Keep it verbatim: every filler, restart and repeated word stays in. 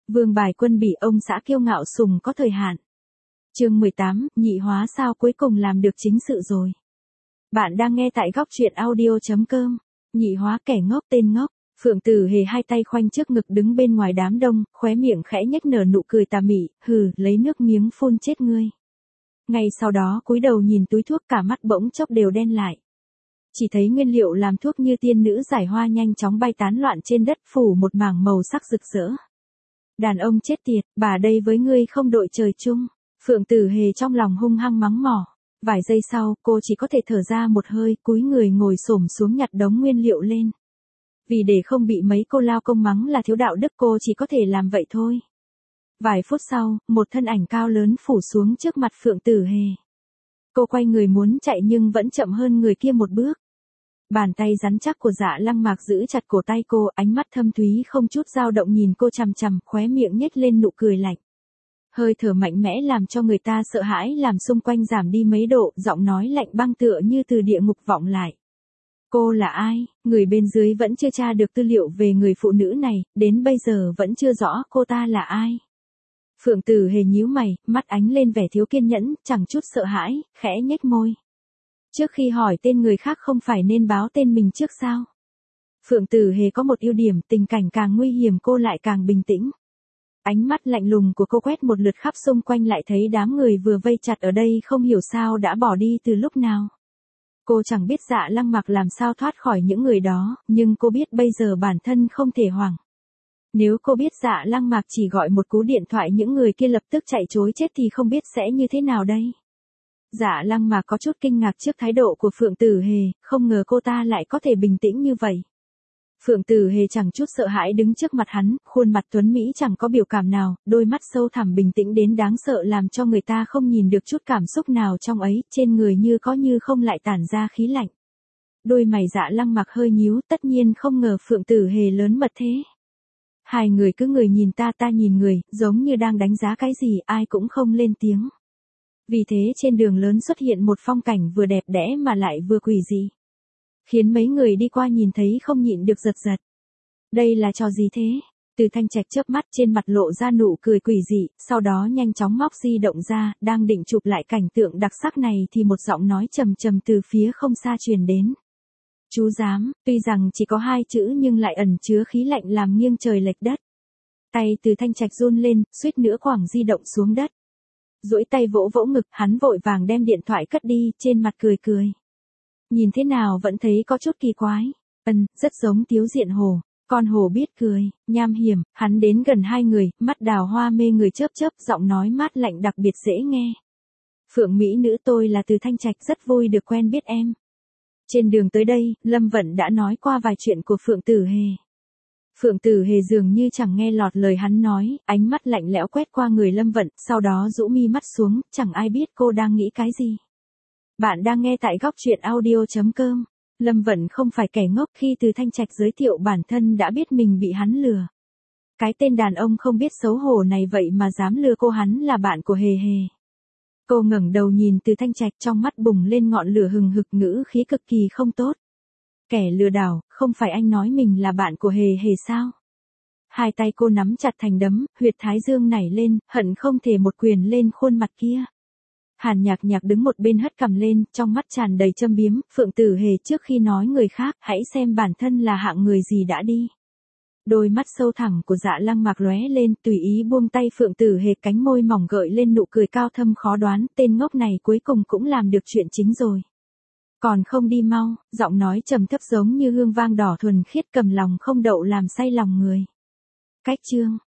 Vương bài quân bị ông xã kiêu ngạo sùng có thời hạn. Chương mười tám, nhị hóa sao cuối cùng làm được chính sự rồi. Bạn đang nghe tại góc truyện audio chấm com. Nhị hóa kẻ ngốc tên ngốc. Phượng Tử Hề hai tay khoanh trước ngực đứng bên ngoài đám đông, khóe miệng khẽ nhếch nở nụ cười tà mị, hừ, lấy nước miếng phun chết ngươi. Ngay sau đó cúi đầu nhìn túi thuốc, cả mắt bỗng chốc đều đen lại. Chỉ thấy nguyên liệu làm thuốc như tiên nữ giải hoa nhanh chóng bay tán loạn trên đất, phủ một mảng màu sắc rực rỡ. Đàn ông chết tiệt, bà đây với ngươi không đội trời chung. Phượng Tử Hề trong lòng hung hăng mắng mỏ. Vài giây sau, cô chỉ có thể thở ra một hơi, cúi người ngồi xổm xuống nhặt đống nguyên liệu lên. Vì để không bị mấy cô lao công mắng là thiếu đạo đức, cô chỉ có thể làm vậy thôi. Vài phút sau, một thân ảnh cao lớn phủ xuống trước mặt Phượng Tử Hề. Cô quay người muốn chạy nhưng vẫn chậm hơn người kia một bước. Bàn tay rắn chắc của Dạ Lăng Mạc giữ chặt cổ tay cô, ánh mắt thâm thúy không chút dao động nhìn cô chằm chằm, khóe miệng nhếch lên nụ cười lạnh. Hơi thở mạnh mẽ làm cho người ta sợ hãi, làm xung quanh giảm đi mấy độ, giọng nói lạnh băng tựa như từ địa ngục vọng lại. Cô là ai? Người bên dưới vẫn chưa tra được tư liệu về người phụ nữ này, đến bây giờ vẫn chưa rõ cô ta là ai. Phượng Tử Hề nhíu mày, mắt ánh lên vẻ thiếu kiên nhẫn, chẳng chút sợ hãi, khẽ nhếch môi. Trước khi hỏi tên người khác không phải nên báo tên mình trước sao? Phượng Tử Hề có một ưu điểm, tình cảnh càng nguy hiểm cô lại càng bình tĩnh. Ánh mắt lạnh lùng của cô quét một lượt khắp xung quanh, lại thấy đám người vừa vây chặt ở đây không hiểu sao đã bỏ đi từ lúc nào. Cô chẳng biết Dạ Lăng Mạc làm sao thoát khỏi những người đó, nhưng cô biết bây giờ bản thân không thể hoảng. Nếu cô biết Dạ Lăng Mạc chỉ gọi một cú điện thoại những người kia lập tức chạy trối chết thì không biết sẽ như thế nào đây. Dạ Lăng Mạc có chút kinh ngạc trước thái độ của Phượng Tử Hề, không ngờ cô ta lại có thể bình tĩnh như vậy. Phượng Tử Hề chẳng chút sợ hãi đứng trước mặt hắn, khuôn mặt tuấn mỹ chẳng có biểu cảm nào, đôi mắt sâu thẳm bình tĩnh đến đáng sợ làm cho người ta không nhìn được chút cảm xúc nào trong ấy, trên người như có như không lại tản ra khí lạnh. Đôi mày Dạ Lăng Mạc hơi nhíu, tất nhiên không ngờ Phượng Tử Hề lớn mật thế. Hai người cứ người nhìn ta ta nhìn người, giống như đang đánh giá cái gì, ai cũng không lên tiếng. Vì thế trên đường lớn xuất hiện một phong cảnh vừa đẹp đẽ mà lại vừa quỷ dị. Khiến mấy người đi qua nhìn thấy không nhịn được giật giật. Đây là trò gì thế? Từ Thanh Trạch chớp mắt, trên mặt lộ ra nụ cười quỷ dị, sau đó nhanh chóng móc di động ra, đang định chụp lại cảnh tượng đặc sắc này thì một giọng nói trầm trầm từ phía không xa truyền đến. Chú giám, tuy rằng chỉ có hai chữ nhưng lại ẩn chứa khí lạnh làm nghiêng trời lệch đất. Tay Từ Thanh Trạch run lên, suýt nữa quẳng di động xuống đất. Duỗi tay vỗ vỗ ngực, hắn vội vàng đem điện thoại cất đi, trên mặt cười cười. Nhìn thế nào vẫn thấy có chút kỳ quái. Ân, rất giống Tiếu Diện Hồ. Con hồ biết cười, nham hiểm, hắn đến gần hai người, mắt đào hoa mê người chớp chớp, giọng nói mát lạnh đặc biệt dễ nghe. Phượng mỹ nữ, tôi là Từ Thanh Trạch, rất vui được quen biết em. Trên đường tới đây, Lâm Vận đã nói qua vài chuyện của Phượng Tử Hề. Phượng Tử Hề dường như chẳng nghe lọt lời hắn nói, ánh mắt lạnh lẽo quét qua người Lâm Vận, sau đó rũ mi mắt xuống, chẳng ai biết cô đang nghĩ cái gì. Bạn đang nghe tại góc truyện audio chấm com. Lâm Vận không phải kẻ ngốc, khi Từ Thanh Trạch giới thiệu bản thân đã biết mình bị hắn lừa. Cái tên đàn ông không biết xấu hổ này vậy mà dám lừa cô, hắn là bạn của Hề Hề. Cô ngẩng đầu nhìn Từ Thanh Trạch, trong mắt bùng lên ngọn lửa hừng hực, ngữ khí cực kỳ không tốt. Kẻ lừa đảo, không phải anh nói mình là bạn của Hề Hề sao? Hai tay cô nắm chặt thành đấm, huyệt thái dương nảy lên, hận không thể một quyền lên khuôn mặt kia. Hàn Nhạc Nhạc đứng một bên hất cằm lên, trong mắt tràn đầy châm biếm, Phượng Tử Hề, trước khi nói người khác, hãy xem bản thân là hạng người gì đã đi. Đôi mắt sâu thẳm của Dạ Lăng Mạc lóe lên, tùy ý buông tay Phượng Tử Hề, cánh môi mỏng gợi lên nụ cười cao thâm khó đoán, tên ngốc này cuối cùng cũng làm được chuyện chính rồi. Còn không đi mau, giọng nói trầm thấp giống như hương vang đỏ thuần khiết, cầm lòng không đậu làm say lòng người. Cách chương